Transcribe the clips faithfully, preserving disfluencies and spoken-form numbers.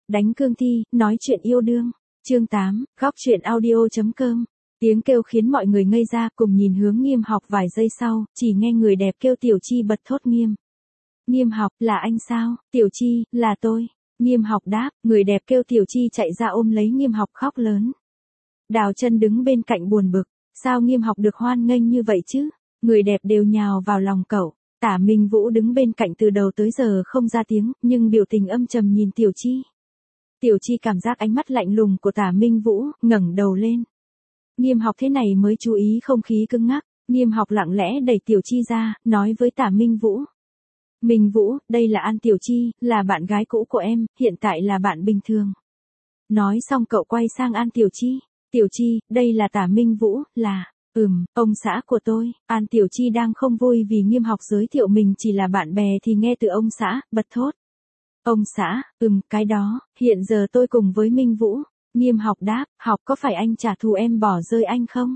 đánh cương thi, nói chuyện yêu đương. Chương tám, góc truyện audio.com. Tiếng kêu khiến mọi người ngây ra, cùng nhìn hướng Nghiêm Học. Vài giây sau, chỉ nghe người đẹp kêu Tiểu Chi bật thốt Nghiêm. Nghiêm Học, là anh sao? Tiểu Chi, là tôi. Nghiêm Học đáp, người đẹp kêu Tiểu Chi chạy ra ôm lấy Nghiêm Học khóc lớn. Đào Chân đứng bên cạnh buồn bực, sao Nghiêm Học được hoan nghênh như vậy chứ? Người đẹp đều nhào vào lòng cậu. Tả Minh Vũ đứng bên cạnh từ đầu tới giờ không ra tiếng, nhưng biểu tình âm trầm nhìn Tiểu Chi. Tiểu Chi cảm giác ánh mắt lạnh lùng của Tả Minh Vũ, ngẩng đầu lên. Nghiêm Học thế này mới chú ý không khí cứng ngắc. Nghiêm Học lặng lẽ đẩy Tiểu Chi ra, nói với Tả Minh Vũ. Minh Vũ, đây là An Tiểu Chi, là bạn gái cũ của em, hiện tại là bạn bình thường. Nói xong cậu quay sang An Tiểu Chi. Tiểu Chi, đây là Tả Minh Vũ, là, ừm, ông xã của tôi. An Tiểu Chi đang không vui vì Nghiêm Học giới thiệu mình chỉ là bạn bè thì nghe từ ông xã, bật thốt. Ông xã, ừm, cái đó, hiện giờ tôi cùng với Minh Vũ. Nghiêm Học đáp, Học có phải anh trả thù em bỏ rơi anh không?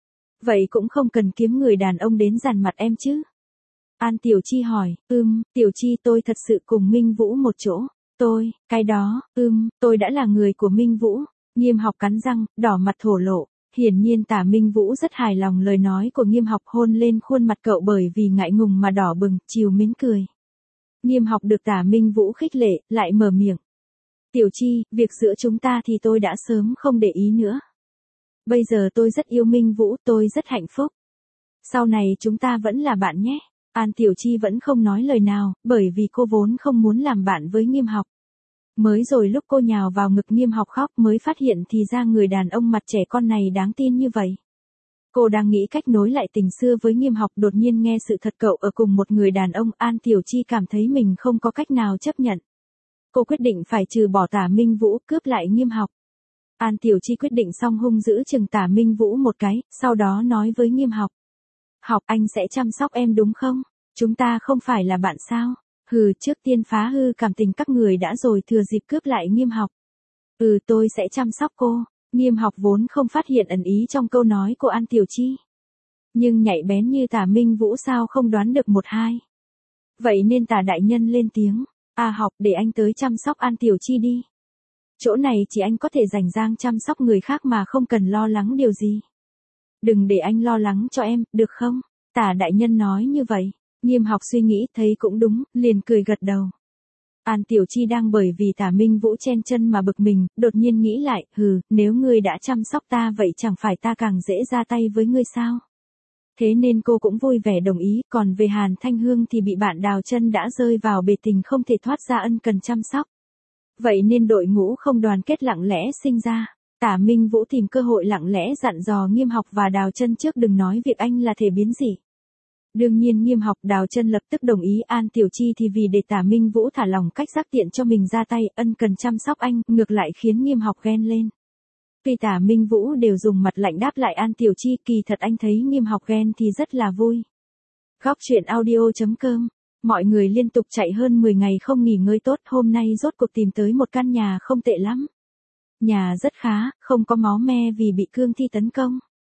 Vậy cũng không cần kiếm người đàn ông đến dằn mặt em chứ. An Tiểu Chi hỏi, ừm, Tiểu Chi tôi thật sự cùng Minh Vũ một chỗ. Tôi, cái đó, ừm, tôi đã là người của Minh Vũ. Nghiêm Học cắn răng, đỏ mặt thổ lộ. Hiển nhiên Tả Minh Vũ rất hài lòng lời nói của Nghiêm Học, hôn lên khuôn mặt cậu bởi vì ngại ngùng mà đỏ bừng, trìu mến cười. Nghiêm Học được Tả Minh Vũ khích lệ, lại mở miệng. Tiểu Chi, việc giữa chúng ta thì tôi đã sớm không để ý nữa. Bây giờ tôi rất yêu Minh Vũ, tôi rất hạnh phúc. Sau này chúng ta vẫn là bạn nhé. An Tiểu Chi vẫn không nói lời nào, bởi vì cô vốn không muốn làm bạn với Nghiêm Học. Mới rồi lúc cô nhào vào ngực Nghiêm Học khóc mới phát hiện thì ra người đàn ông mặt trẻ con này đáng tin như vậy. Cô đang nghĩ cách nối lại tình xưa với Nghiêm Học, đột nhiên nghe sự thật cậu ở cùng một người đàn ông. An Tiểu Chi cảm thấy mình không có cách nào chấp nhận. Cô quyết định phải trừ bỏ Tả Minh Vũ, cướp lại Nghiêm Học. An Tiểu Chi quyết định xong hung dữ chừng Tả Minh Vũ một cái, sau đó nói với Nghiêm Học. Học, anh sẽ chăm sóc em đúng không? Chúng ta không phải là bạn sao? Hừ, trước tiên phá hư cảm tình các người đã rồi thừa dịp cướp lại Nghiêm Học. Ừ, tôi sẽ chăm sóc cô. Nghiêm Học vốn không phát hiện ẩn ý trong câu nói của An Tiểu Chi. Nhưng nhạy bén như Tả Minh Vũ sao không đoán được một hai. Vậy nên Tả đại nhân lên tiếng. À Học, để anh tới chăm sóc An Tiểu Chi đi. Chỗ này chỉ anh có thể rảnh rang chăm sóc người khác mà không cần lo lắng điều gì. Đừng để anh lo lắng cho em, được không? Tả đại nhân nói như vậy. Nghiêm Học suy nghĩ thấy cũng đúng, liền cười gật đầu. An Tiểu Chi đang bởi vì Tả Minh Vũ chen chân mà bực mình, đột nhiên nghĩ lại, hừ, nếu ngươi đã chăm sóc ta vậy chẳng phải ta càng dễ ra tay với ngươi sao? Thế nên cô cũng vui vẻ đồng ý, còn về Hàn Thanh Hương thì bị bạn Đào Chân đã rơi vào bể tình không thể thoát ra, ân cần chăm sóc. Vậy nên đội ngũ không đoàn kết lặng lẽ sinh ra. Tả Minh Vũ tìm cơ hội lặng lẽ dặn dò Nghiêm Học và Đào Chân trước đừng nói việc anh là thể biến dị. Đương nhiên Nghiêm Học, Đào Chân lập tức đồng ý. An Tiểu Chi thì vì để Tả Minh Vũ thả lỏng cách giác tiện cho mình ra tay, ân cần chăm sóc anh, ngược lại khiến Nghiêm Học ghen lên. Tuy Tả Minh Vũ đều dùng mặt lạnh đáp lại An Tiểu Chi, kỳ thật anh thấy Nghiêm Học ghen thì rất là vui. Góc truyện audio.com. Mọi người liên tục chạy hơn mười ngày không nghỉ ngơi tốt, hôm nay rốt cuộc tìm tới một căn nhà không tệ lắm. Nhà rất khá, không có máu me vì bị cương thi tấn công.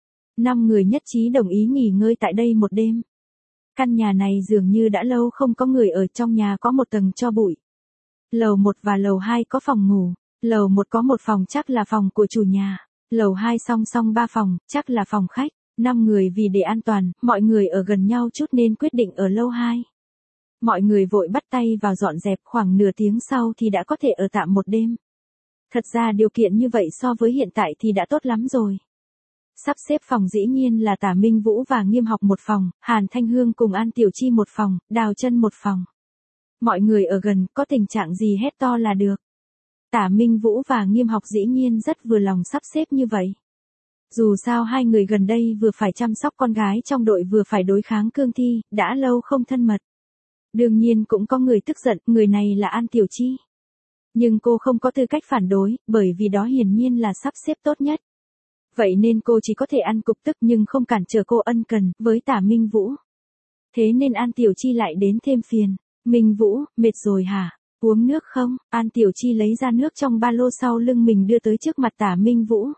Năm người nhất trí đồng ý nghỉ ngơi tại đây một đêm. Căn nhà này dường như đã lâu không có người ở, trong nhà có một tầng tro bụi. Lầu một và lầu hai có phòng ngủ. Lầu một có một phòng chắc là phòng của chủ nhà. Lầu hai song song ba phòng, chắc là phòng khách. Năm người vì để an toàn, mọi người ở gần nhau chút nên quyết định ở lầu hai. Mọi người vội bắt tay vào dọn dẹp, khoảng nửa tiếng sau thì đã có thể ở tạm một đêm. Thật ra điều kiện như vậy so với hiện tại thì đã tốt lắm rồi. Sắp xếp phòng dĩ nhiên là Tả Minh Vũ và Nghiêm Học một phòng, Hàn Thanh Hương cùng An Tiểu Chi một phòng, Đào Chân một phòng. Mọi người ở gần, có tình trạng gì hét to là được. Tả Minh Vũ và Nghiêm Học dĩ nhiên rất vừa lòng sắp xếp như vậy. Dù sao hai người gần đây vừa phải chăm sóc con gái trong đội vừa phải đối kháng cương thi, đã lâu không thân mật. Đương nhiên cũng có người tức giận, người này là An Tiểu Chi. Nhưng cô không có tư cách phản đối, bởi vì đó hiển nhiên là sắp xếp tốt nhất. Vậy nên cô chỉ có thể ăn cục tức nhưng không cản trở cô ân cần với Tả Minh Vũ. Thế nên An Tiểu Chi lại đến thêm phiền. Minh Vũ, mệt rồi hả? Uống nước không? An Tiểu Chi lấy ra nước trong ba lô sau lưng mình đưa tới trước mặt Tả Minh Vũ.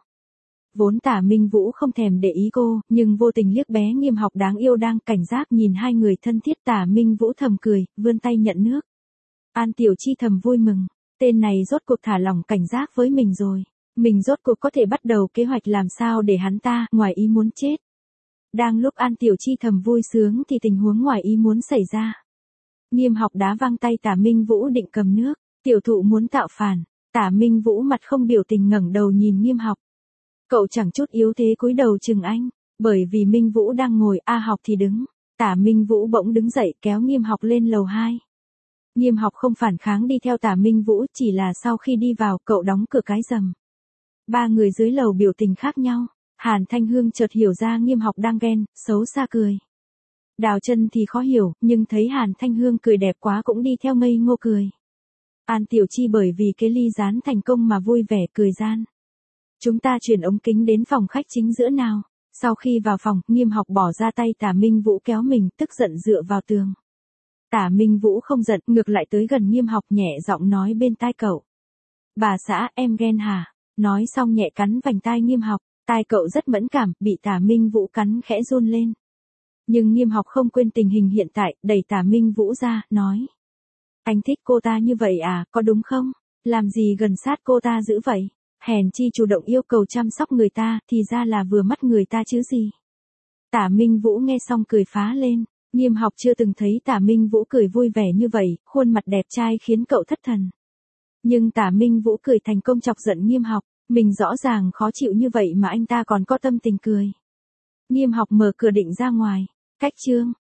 Vốn Tả Minh Vũ không thèm để ý cô, nhưng vô tình liếc bé Nghiêm Học đáng yêu đang cảnh giác nhìn hai người thân thiết. Tả Minh Vũ thầm cười, vươn tay nhận nước. An Tiểu Chi thầm vui mừng. Tên này rốt cuộc thả lỏng cảnh giác với mình rồi. Mình rốt cuộc có thể bắt đầu kế hoạch làm sao để hắn ta ngoài ý muốn chết. Đang lúc An Tiểu Chi thầm vui sướng thì tình huống ngoài ý muốn xảy ra. Nghiêm Học đá văng tay Tả Minh Vũ định cầm nước. Tiểu thụ muốn tạo phản. Tả Minh Vũ mặt không biểu tình ngẩng đầu nhìn Nghiêm Học. Cậu chẳng chút yếu thế cúi đầu chừng anh. Bởi vì Minh Vũ đang ngồi, A Học thì đứng. Tả Minh Vũ bỗng đứng dậy kéo Nghiêm Học lên lầu hai. Nghiêm Học không phản kháng đi theo Tả Minh Vũ, chỉ là sau khi đi vào cậu đóng cửa cái rầm. Ba người dưới lầu biểu tình khác nhau. Hàn Thanh Hương chợt hiểu ra Nghiêm Học đang ghen, xấu xa cười. Đào Chân thì khó hiểu, nhưng thấy Hàn Thanh Hương cười đẹp quá cũng đi theo ngây ngô cười. An Tiểu Chi bởi vì cái ly rán thành công mà vui vẻ cười gian. Chúng ta chuyển ống kính đến phòng khách chính giữa nào. Sau khi vào phòng, Nghiêm Học bỏ ra tay Tả Minh Vũ kéo mình, tức giận dựa vào tường. Tả Minh Vũ không giận, ngược lại tới gần Nghiêm Học nhẹ giọng nói bên tai cậu. Bà xã, em ghen hả? Nói xong nhẹ cắn vành tai Nghiêm Học, tai cậu rất mẫn cảm, bị Tả Minh Vũ cắn khẽ run lên. Nhưng Nghiêm Học không quên tình hình hiện tại, đẩy Tả Minh Vũ ra, nói. Anh thích cô ta như vậy à, có đúng không? Làm gì gần sát cô ta dữ vậy? Hèn chi chủ động yêu cầu chăm sóc người ta, thì ra là vừa mắt người ta chứ gì. Tả Minh Vũ nghe xong cười phá lên. Nghiêm Học chưa từng thấy Tả Minh Vũ cười vui vẻ như vậy, khuôn mặt đẹp trai khiến cậu thất thần. Nhưng Tả Minh Vũ cười thành công chọc giận Nghiêm Học, mình rõ ràng khó chịu như vậy mà anh ta còn có tâm tình cười. Nghiêm Học mở cửa định ra ngoài. Cách chương.